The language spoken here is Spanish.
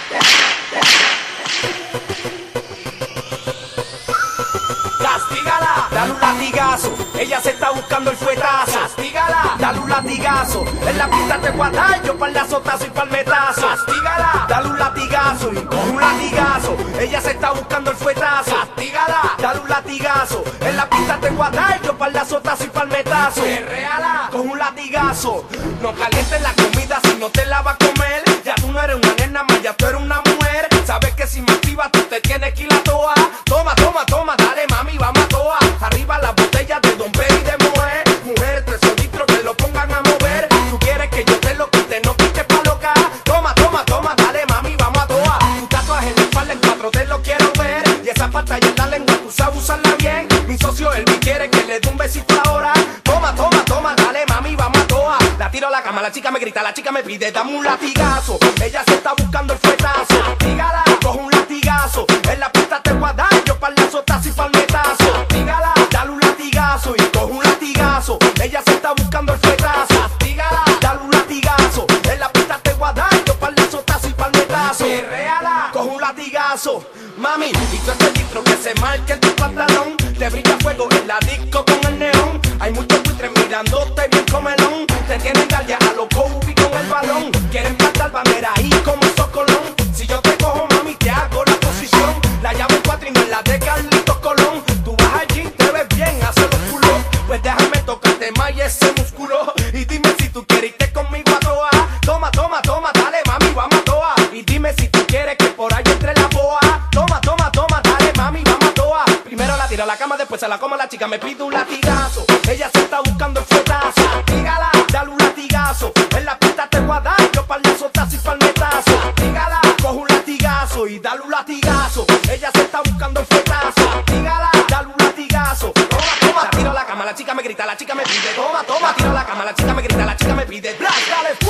Castígala, dale un latigazo, ella se está buscando el fuetazo. Castígala, dale un latigazo, en la pista te guarda yo pa'l azotazo y pa'l metazo. Castígala, dale un latigazo y con un latigazo, ella se está buscando el fuetazo. Castígala, dale un latigazo, en la pista te guarda yo pa'l azotazo y pa'l metazo. Perréala, con un latigazo, no calientes la comida si no te la va a comer. Ya tú no eres una nena más, ya tú eres una mujer. Sabes que si me activas tú te tienes que ir a toa. Toma, toma, toma, dale mami, vamos a toa. Arriba las botellas de Don Perry de mujer. Mujer, 3 litros que lo pongan a mover. Tú quieres que yo te lo quite, no quites pa' loca. Toma, toma, toma, dale mami, vamos a toa. Tu tatuaje en la espalda en 4 te lo quiero ver. Y esa pantalla en la lengua tú sabes usarla bien. Mi socio Elvi quiere que le dé un besito ahora. Toma, toma, toma, dale mami, vamos a toa. La tiro a la cama, la chica me grita, la chica me pide, dame un latigazo. Ella se está buscando el fuetazo. Dígala, coge un latigazo. En la pista te voy a dar yo pa'l azotazo y pa'l metazo. Dígala, dale un latigazo y coge un latigazo. Ella se está buscando el fuetazo. Dígala, dale un latigazo. En la pista te voy a dar yo pa'l azotazo y pa'l metazo. Perréala, coge un latigazo. Mami, y tú ese litro que se marque en tu pantalón. Te brilla fuego en la disco con el neón. Hay muchos buitres mirándote bien comelón. Te tienen galia a los Kobe con el balón. Quieren plantar bandera ahí como Socolón. Si yo te cojo mami te hago la posición. La llamo 4 y no es la de Carlitos Colón. Tú vas al gym, te ves bien, hace los culos. Pues déjame tocarte más y ese músculo. Y dime si tú quieres irte conmigo a toa. Toma, toma, toma, dale mami, vamos a toa. Y dime si tú quieres que por ahí entre la boa. Toma, toma, toma, dale mami, vamos a toa. Primero la tiro a la cama, después se la coma la chica, me pide un latigazo. Ella se está buscando el fuetazo. Dígala, dale un latigazo. En la pista te voy a dar yo pa'l azotazo y pa'l metazo. Dígala, coge un latigazo y dale un latigazo. Ella se está buscando el fuetazo. Dígala, dale un latigazo. Toma, toma, la tiro a la cama, la chica me grita, la chica me pide. Toma, toma, tiro a la cama, la chica me grita, la chica me pide. Blas, dale.